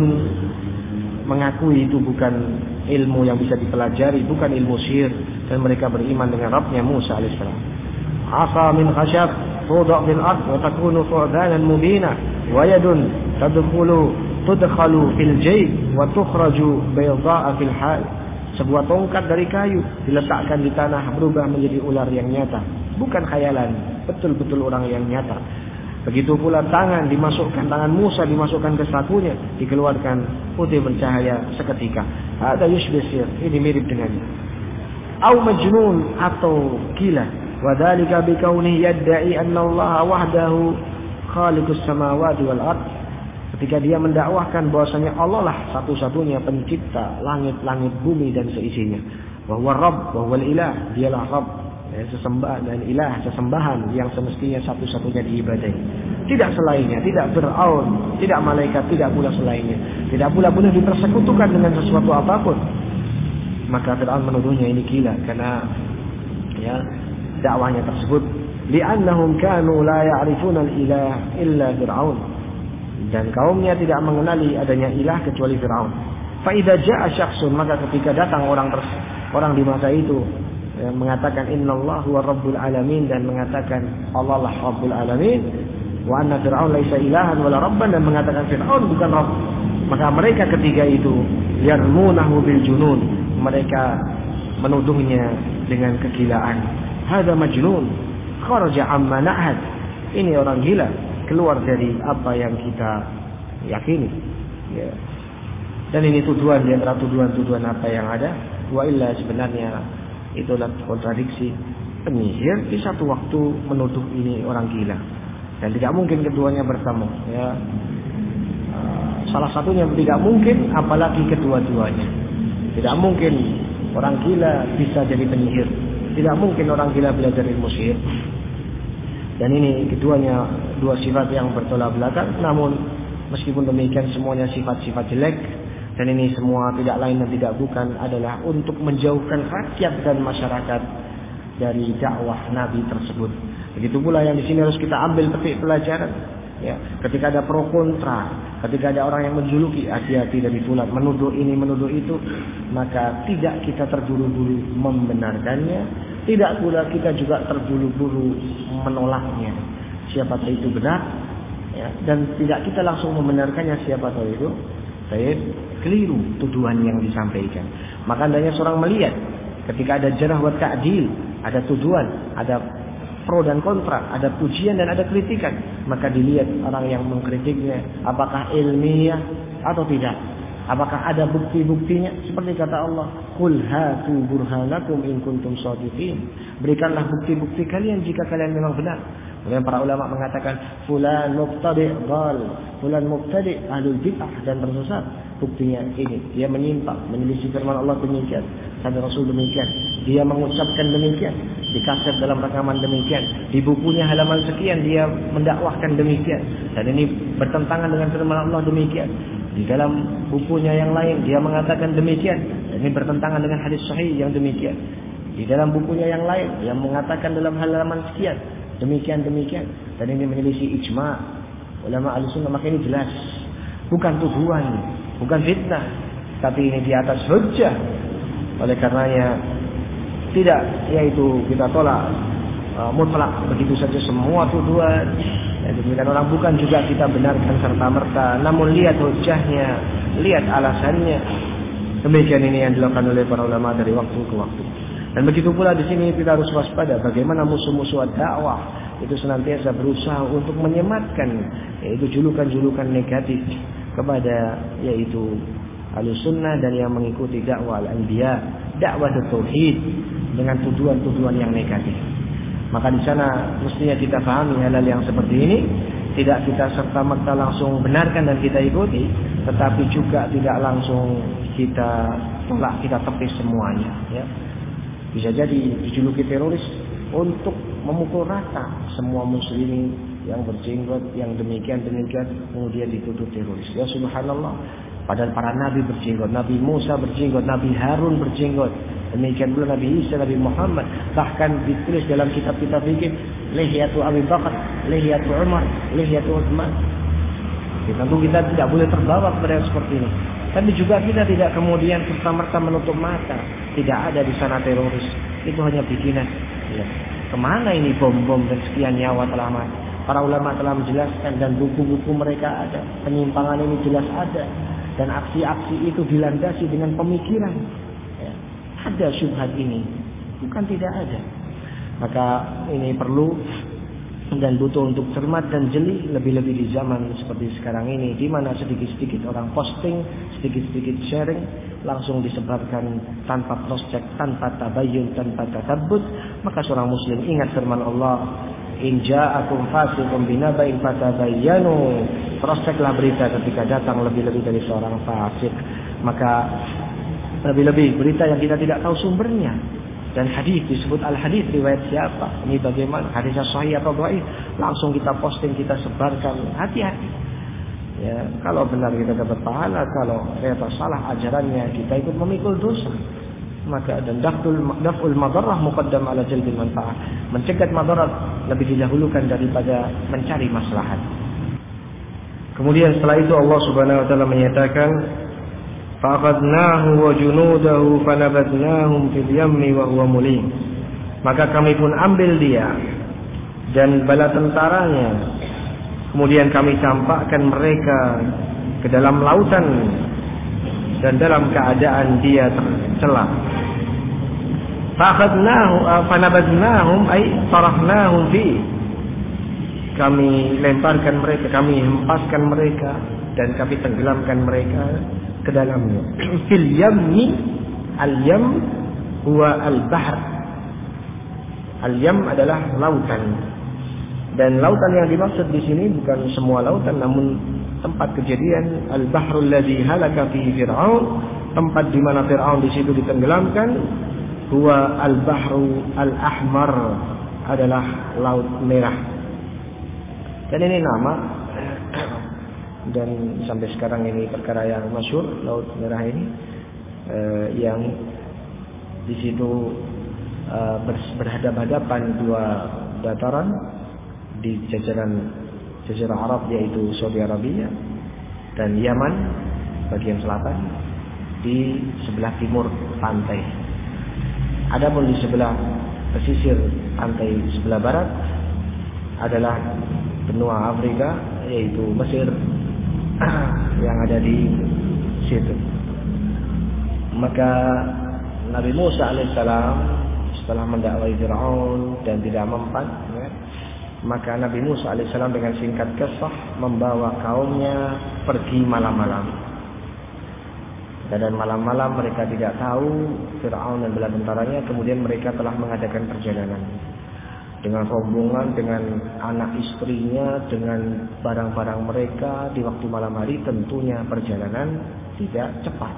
A: mengakui itu bukan ilmu yang bisa dipelajari, bukan ilmu sihir, dan mereka beriman dengan Rabbnya Musa alaihissalam. Asa min khashab tuda' fil ard wa takunu fu'danan mubina wa yadun tadkhulu tudkhalu fil jayb wa tukhraju bayda'a fil hal. Sebuah tongkat dari kayu diletakkan di tanah berubah menjadi ular yang nyata, bukan khayalan, betul-betul orang yang nyata. Begitu pula tangan dimasukkan, tangan Musa dimasukkan ke sakunya, dikeluarkan putih bercahaya seketika. Ada yushbisir, ini mirip dengannya. Au majnun, atau gila. Wa dzalika bi kaunihi yad'i anna Allah wahdahu khaliqus samawati wal ard. Ketika dia mendakwahkan bahwasanya Allah lah satu-satunya pencipta langit-langit, bumi dan seisinya. Wa huwa Rabb, wa huwal ilah, dialah Rabb, ya, sesembahan dan ilah, sesembahan yang semestinya satu-satunya diibadahi. Tidak selainnya, tidak Fir'aun, tidak malaikat, tidak pula selainnya. Tidak pula boleh dipersekutukan dengan sesuatu apapun. Maka Fir'aun menuduhnya ini gila karena ya dakwahnya tersebut, li'annahum kanu la ya'rifuna al-ilah illa Fir'aun. Dan kaumnya tidak mengenali adanya ilah kecuali Fir'aun. Fa idza ja'a syakhsun, maka ketika datang orang orang di masa itu ya, mengatakan innallaha huwa rabbul alamin, dan mengatakan Allah lah rabbul alamin, wa anna fir'aun laisa ilahan wala rabban, dan mengatakan Fir'aun bukan rabb, maka mereka ketiga itu yarmunahu bil junun, mereka menuduhnya dengan kegilaan. Hadza majnun kharaja amma na'had, ini orang gila, keluar dari apa yang kita yakini, ya. Dan ini tuduhan di antara tuduhan-tuduhan apa yang ada. Wa illa, sebenarnya itulah kontradiksi. Penyihir di satu waktu menuduh ini orang gila, dan tidak mungkin keduanya bersama, ya. Salah satunya tidak mungkin, apalagi kedua-duanya. Tidak mungkin orang gila bisa jadi penyihir, tidak mungkin orang gila belajar ilmu sihir. Dan ini keduanya dua sifat yang bertolak belakang. Namun meskipun demikian semuanya sifat-sifat jelek, dan ini semua tidak lain dan tidak bukan adalah untuk menjauhkan rakyat dan masyarakat dari dakwah Nabi tersebut. Begitu pula yang di sini harus kita ambil petik pelajaran. Ya, ketika ada pro kontra, ketika ada orang yang menjuluki, hati-hati dari tulat, menuduh ini menuduh itu, maka tidak kita terburu-buru membenarkannya, tidak pula kita juga terburu-buru menolaknya. Siapa tahu itu benar, ya, dan tidak kita langsung membenarkannya, siapa tahu itu saya keliru tuduhan yang disampaikan. Maka hendaknya seorang melihat ketika ada jarh wa ta'dil, ada tuduhan, ada pro dan kontra, ada pujian dan ada kritikan, maka dilihat orang yang mengkritiknya apakah ilmiah atau tidak, apakah ada bukti-buktinya. Seperti kata Allah, qul hatu burhanakum in kuntum shadiqin, berikanlah bukti-bukti kalian jika kalian memang benar. Kemudian para ulama mengatakan fulan mubtadi' dhal, fulan mubtadi' ahlul bid'ah dan tersesat. Buktinya ini, dia menyimpang, menyelisih firman Allah demikian, sabda Rasul demikian, dia mengucapkan demikian, di kaset dalam rekaman demikian, di bukunya halaman sekian dia mendakwahkan demikian, dan ini bertentangan dengan firman Allah demikian. Di dalam bukunya yang lain dia mengatakan demikian, dan ini bertentangan dengan hadis sahih yang demikian. Di dalam bukunya yang lain yang mengatakan dalam halaman sekian demikian demikian, dan ini menyelisih ijma' ulama Ahlussunnah. Maka ini jelas bukan tuduhan, bukan fitnah, tapi ini di atas hujjah. Oleh karenanya tidak, yaitu kita tolak uh, mutlak begitu saja semua tuduhan. Ya, demikian orang bukan juga kita benarkan serta merta, namun lihat hujjahnya, lihat alasannya. Demikian ini yang dilakukan oleh para ulama dari waktu ke waktu. Dan begitu pula di sini kita harus waspada bagaimana musuh-musuh dakwah itu senantiasa berusaha untuk menyematkan yaitu julukan-julukan negatif kepada yaitu Ahlussunnah dan yang mengikuti dakwah al-anbiya, dakwah tauhid dengan tuduhan-tuduhan yang negatif. Maka di sana mestinya kita pahami hal-hal yang seperti ini, tidak kita serta-merta langsung benarkan dan kita ikuti, tetapi juga tidak langsung kita tolak, kita tepis semuanya, ya. Bisa jadi dijuluki teroris untuk memukul rata semua muslimin yang berjenggot, yang demikian-demikian, kemudian dituduh teroris. Ya subhanallah. Padahal para nabi berjenggot, Nabi Musa berjenggot, Nabi Harun berjenggot, demikian pula Nabi Isa, Nabi Muhammad. Bahkan ditulis dalam kitab-kitab fikih, lihiyatu Abu Bakar, lihiyatu Umar, lihiyatu Utsman. Tentu kita tidak boleh terbawa kepada yang seperti ini. Tapi juga kita tidak kemudian serta-merta menutup mata. Tidak ada di sana teroris. Itu hanya bikinan. Ya. Kemana ini bom-bom dan sekian nyawa telah mati? Para ulama telah menjelaskan dan buku-buku mereka ada. Penyimpangan ini jelas ada. Dan aksi-aksi itu dilandasi dengan pemikiran. Ya. Ada syubhat ini. Bukan tidak ada. Maka ini perlu dan butuh untuk cermat dan jeli, lebih-lebih di zaman seperti sekarang ini, di mana sedikit-sedikit orang posting, sedikit-sedikit sharing, langsung disebarkan tanpa cross check, tanpa tabayyun, tanpa tatabbut. Maka seorang muslim ingat firman Allah, in ja'akum fasiqun binaba'in fatabayyanu. Cross checklah berita ketika datang lebih-lebih dari seorang fasik. Maka lebih-lebih berita yang kita tidak tahu sumbernya. Dan hadis disebut al-hadis, riwayat siapa, ini bagaimana, hadisnya sahih atau dhaif, langsung kita posting, kita sebarkan. Hati-hati. Ya, kalau benar kita dapat pahala, kalau ternyata salah ajarannya kita ikut memikul dosa. Maka dan daful daful madarrah muqaddam ala jalbil manfaah. Mencegah madarat lebih didahulukan daripada mencari maslahat. Kemudian setelah itu Allah Subhanahu wa taala menyatakan, fa'aqadnahu wa junudahu fanabadnahum fil yammi wa huwa mulim. Maka kami pun ambil dia dan bala tentaranya, kemudian kami campakkan mereka ke dalam lautan dan dalam keadaan dia tercela. Fa'aqadnahu fanabadnahum ay tarahnahum fi. Kami lemparkan mereka, kami hempaskan mereka dan kami tenggelamkan mereka ke dalamnya. Fil yammi, al-yam huwa al-bahr. Al-yam adalah lautan. Dan lautan yang dimaksud di sini bukan semua lautan, namun tempat kejadian al-bahrul ladzi halaka fi Fir'aun, tempat di mana Fir'aun di situ ditenggelamkan, huwa al-bahru al-ahmar, adalah laut merah. Dan ini nama, dan sampai sekarang ini perkara yang masyhur, laut merah ini, eh, yang di situ eh, berhadapan-hadapan dua dataran di jajaran Jazirah Arab, yaitu Saudi Arabia dan Yaman bagian selatan, di sebelah timur pantai. Adapun di sebelah pesisir pantai sebelah barat adalah benua Afrika, yaitu Mesir yang ada di situ. Maka Nabi Musa alaihissalam setelah mendakwai Fir'aun dan tidak mempan, ya, maka Nabi Musa alaihissalam dengan singkat kisah membawa kaumnya pergi malam-malam. Dan malam-malam mereka tidak tahu Fir'aun dan bala tentaranya, kemudian mereka telah mengadakan perjalanan. dengan rombongan, dengan anak istrinya, dengan barang-barang mereka di waktu malam hari, tentunya perjalanan tidak cepat.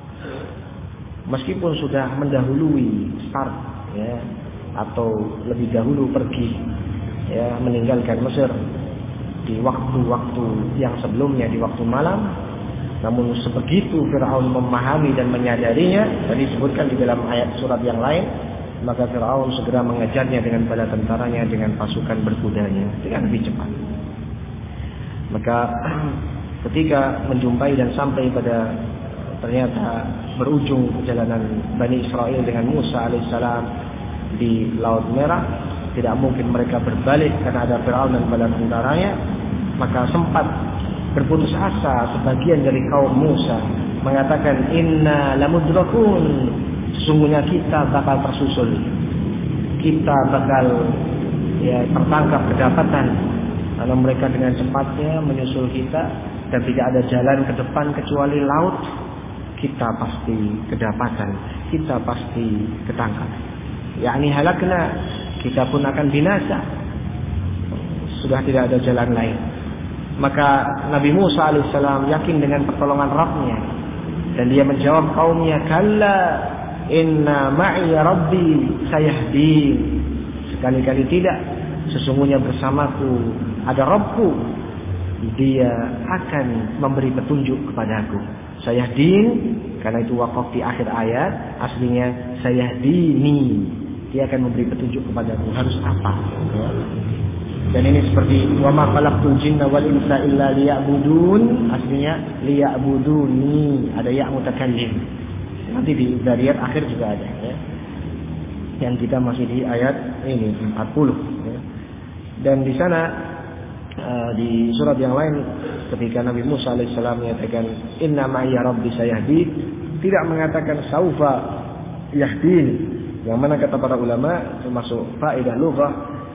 A: Meskipun sudah mendahului start ya, atau lebih dahulu pergi ya, meninggalkan Mesir di waktu-waktu yang sebelumnya, di waktu malam, namun sebegitu Fir'aun memahami dan menyadarinya, tadi disebutkan di dalam ayat surat yang lain, maka Fir'aun segera mengejarnya dengan bala tentaranya, dengan pasukan berkudanya dengan lebih cepat. Maka ketika menjumpai dan sampai pada, ternyata berujung perjalanan Bani Israel dengan Musa alaihissalam di Laut Merah, tidak mungkin mereka berbalik karena ada Fir'aun dan bala tentaranya. Maka sempat berputus asa sebagian dari kaum Musa, mengatakan inna lamudrakun, sesungguhnya kita bakal tersusul, kita bakal ya tertangkap, kedapatan. Kalau mereka dengan cepatnya menyusul kita dan tidak ada jalan ke depan kecuali laut, kita pasti kedapatan, kita pasti ketangkap. Yakni halakna, kita pun akan binasa. Sudah tidak ada jalan lain. Maka Nabi Musa alaihissalam yakin dengan pertolongan Rabb-Nya, dan dia menjawab kaumnya, kalla inna ma'i rabbi sayahdin, sekali-kali tidak, sesungguhnya bersamaku ada Rabbku, dia akan memberi petunjuk kepadaku. Sayahdin, karena itu wakaf di akhir ayat, aslinya sayahdini, dia akan memberi petunjuk kepadaku harus apa. Dan ini seperti wa ma khalaqtul jinna wal insa illa liya'budun, aslinya liya'buduni, ada ya mutakallim. Nanti di dari ayat akhir juga ada ya. Yang kita masih di ayat ini empat puluh ya. Dan di sana uh, di surat yang lain ketika Nabi Musa alaihissalam menyatakan inna ma'iya rabbi sayahdi, tidak mengatakan saufa yahdin, yang mana kata para ulama termasuk faedah lughah,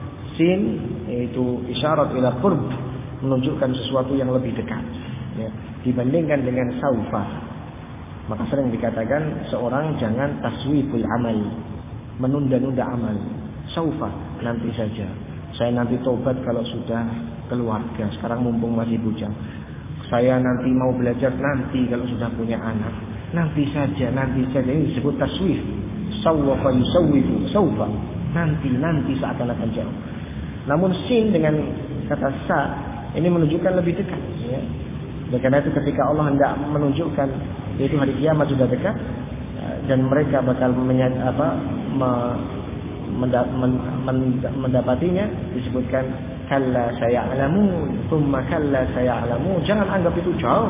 A: sin yaitu isyarat ila qurb, menunjukkan sesuatu yang lebih dekat ya, dibandingkan dengan saufa. Maka sering dikatakan seorang jangan taswiful amal, menunda-nunda amal. Saufa, nanti saja, saya nanti tobat kalau sudah keluarga, sekarang mumpung masih bujang. Saya nanti mau belajar nanti kalau sudah punya anak, nanti saja, nanti saja. Ini disebut taswif. Sawwafa yusawwifu, saufa, nanti, nanti seakan-akan jauh. Namun sin dengan kata sa ini menunjukkan lebih dekat ya. Dan karena itu ketika Allah hendak menunjukkan yaitu hari kiamat sudah dekat dan mereka bakal menyat, apa, me, menda, men, men, mendapatinya, disebutkan kalla saya'lamu thumma kalla saya'lamu, jangan anggap itu jauh.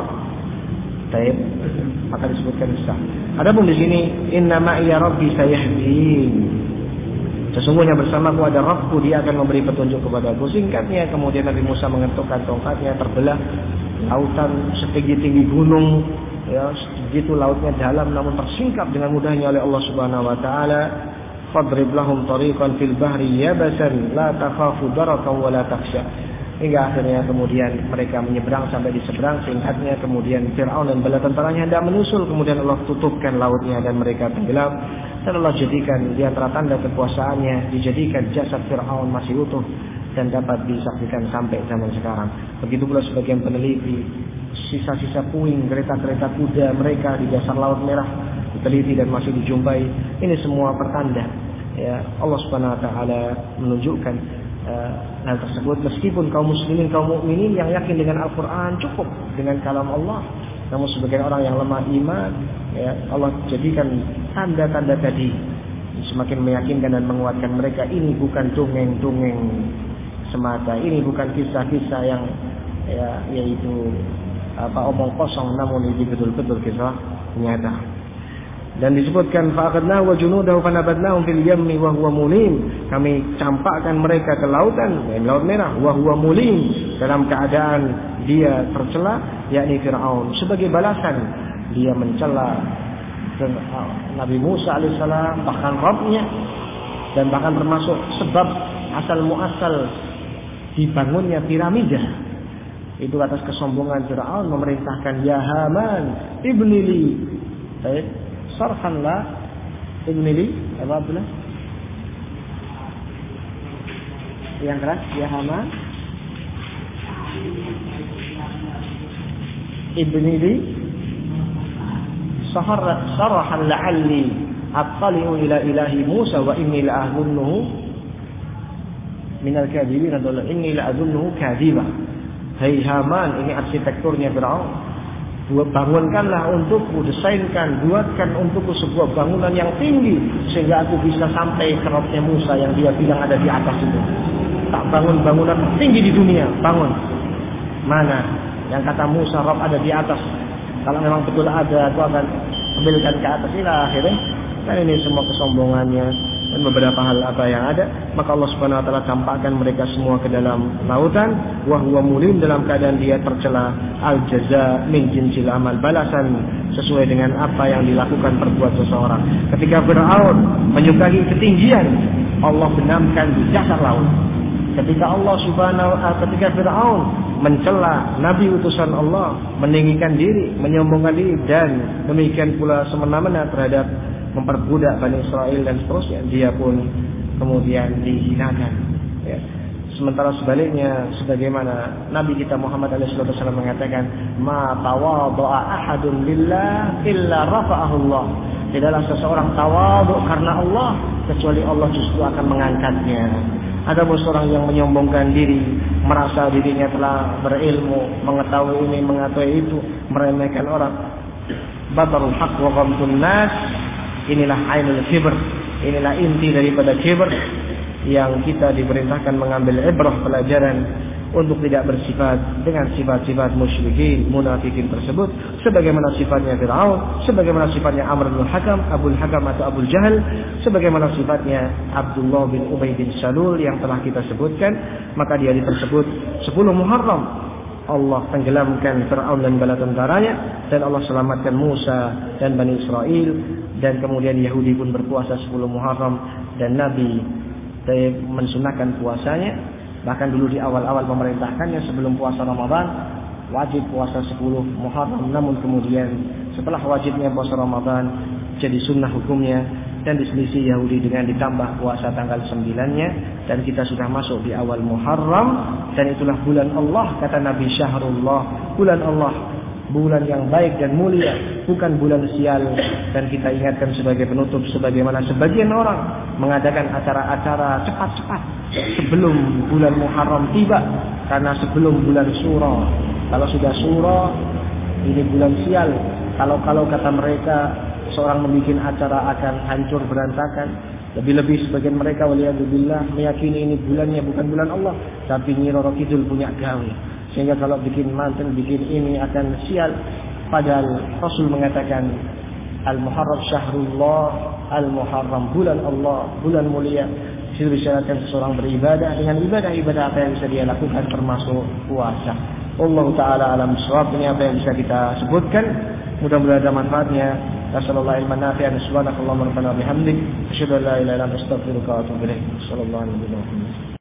A: Baik, maka disebutkan sa. Adapun di sini inna ma'iya rabbi sayahdin, sesungguhnya bersamaku ada Rabbku, dia akan memberi petunjuk kepadaku. Singkatnya kemudian Nabi Musa mengetukkan tongkatnya, terbelah lautan setinggi-tinggi gunung ya, segitu lautnya dalam namun tersingkap dengan mudahnya oleh Allah Subhanahu wa taala. Fadrib lahum tariqan fil bahri yabasan la takhafu darakan wa la takhsha. Hingga akhirnya kemudian mereka menyeberang sampai di seberang. Singkatnya kemudian Fir'aun dan bala tentaranya hendak menyusul, kemudian Allah tutupkan lautnya dan mereka tenggelam. Dan Allah jadikan di antara tanda kekuasaannya, dijadikan jasad Fir'aun masih utuh dan dapat disaksikan sampai zaman sekarang. Begitu pula sebagian peneliti, sisa-sisa puing kereta-kereta kuda mereka di dasar Laut Merah diteliti dan masih dijumpai. Ini semua pertanda ya, Allah Subhanahu wa taala menunjukkan uh, hal tersebut. Meskipun kaum muslimin, kaum mukminin yang yakin dengan Al-Qur'an cukup dengan kalam Allah, namun sebagian orang yang lemah iman ya, Allah jadikan tanda-tanda tadi semakin meyakinkan dan menguatkan mereka. Ini bukan dongeng-dongeng semata, ini bukan kisah-kisah yang ya, yaitu apa omong kosong, namun ini betul-betul kisah nyata. Dan disebutkan fa'aqadnahu wa junudahu fanabadnahum fil yammi wa huwa mulim, kami campakkan mereka ke lautan, yang Laut Merah, wa huwa mulim, dalam keadaan dia tercela, yakni Fir'aun. Sebagai balasan dia mencela Nabi Musa alaihissalam, bahkan Rabb-Nya, dan bahkan termasuk sebab asal muasal dibangunnya piramida itu atas kesombongan Fir'aun, memerintahkan ya Haman ibnili baik sarhanlah ibnili apa Abdullah Yang keras, ya Haman. Ibni li sarahan la'alli attali'u ila ilahi Musa wa inni la'adhunnuhu minal kadhibin atau inni la'adhunnuhu kadhiba. Hai Haman, ini arsitekturnya Firaun. Bangunkanlah untukku, desainkan, buatkan untukku sebuah bangunan yang tinggi sehingga aku bisa sampai ke Rabbnya Musa yang dia bilang ada di atas itu. Tak bangun bangunan tinggi di dunia, bangun. Mana? Yang kata Musa, Rabb ada di atas. Kalau memang betul ada, aku akan ambilkan ke atas. Inilah akhirnya. Dan ini semua kesombongannya dan beberapa hal apa yang ada. Maka Allah Subhanahu Wa Taala campakkan mereka semua ke dalam lautan. Wa huwa mulim, dalam keadaan dia tercela. Al jaza min jinsil amal, balasan sesuai dengan apa yang dilakukan perbuat seseorang. Ketika Fir'aun menyukai ketinggian, Allah benamkan di dasar laut. Ketika Allah Subhanahu wa taala, ketika Fir'aun mencela nabi utusan Allah, meninggikan diri, menyombongkan diri, dan demikian pula semena-mena terhadap memperbudak Bani Israel dan seterusnya, dia pun kemudian dihinakan. Ya. Sementara sebaliknya, sebagaimana Nabi kita Muhammad alaihi wasallam mengatakan, ma tawadha'a ahadun lillah illa rafa'ahu Allah. Tidaklah seseorang tawadhu karena Allah kecuali Allah justru akan mengangkatnya. Ada seorang yang menyombongkan diri, merasa dirinya telah berilmu, mengetahui ini, mengetahui itu, meremehkan orang. Batarul haq wa ghamtun nas. Inilah ainul kibr. Inilah inti daripada kibr yang kita diperintahkan mengambil ibrah, pelajaran untuk tidak bersifat dengan sifat-sifat musyrikin, munafikin tersebut, sebagaimana sifatnya Fir'aun, sebagaimana sifatnya Amr bin Hakam, Abul Hakam atau Abul Jahal, sebagaimana sifatnya Abdullah bin Ubay bin Salul yang telah kita sebutkan. Maka di hari tersebut sepuluh Muharram Allah tenggelamkan Fir'aun dan bala tentaranya, dan Allah selamatkan Musa dan Bani Israel. Dan kemudian Yahudi pun berpuasa sepuluh Muharram, dan Nabi mensunahkan puasanya. Bahkan dulu di awal-awal memerintahkannya sebelum puasa Ramadan wajib puasa sepuluh Muharram, namun kemudian setelah wajibnya puasa Ramadan jadi sunnah hukumnya, dan diselisih Yahudi dengan ditambah puasa tanggal sembilannya, dan kita sudah masuk di awal Muharram, dan itulah bulan Allah, kata Nabi, syahrullah, bulan Allah, bulan yang baik dan mulia, bukan bulan sial. Dan kita ingatkan sebagai penutup, sebagaimana sebagian orang mengadakan acara-acara cepat-cepat sebelum bulan Muharram tiba, karena sebelum bulan Syura. Kalau sudah Syura, ini bulan sial. Kalau-kalau kata mereka, seorang membuat acara akan hancur berantakan. Lebih-lebih sebagian mereka waliyadzubillah meyakini ini bulannya bukan bulan Allah, tapi Nyi Roro Kidul punya gawe. Sehingga kalau bikin manten, bikin ini akan sial. Padahal Rasul mengatakan Al-Muharram syahrullah, Al-Muharram bulan Allah, bulan mulia. Disitu disyaratkan seseorang beribadah dengan ibadah-ibadah apa yang bisa dia lakukan, termasuk puasa. Allah Ta'ala alam shawab. Ini apa yang bisa kita sebutkan. Mudah-mudahan ada manfaatnya. Nasallallahu ilman nafi'an. Subhanakallahumma rabbana bihamdik, asyhadu an la ilaha illa anta astaghfiruka wa atubu ilaik. Sallallahu alaihi wasallam.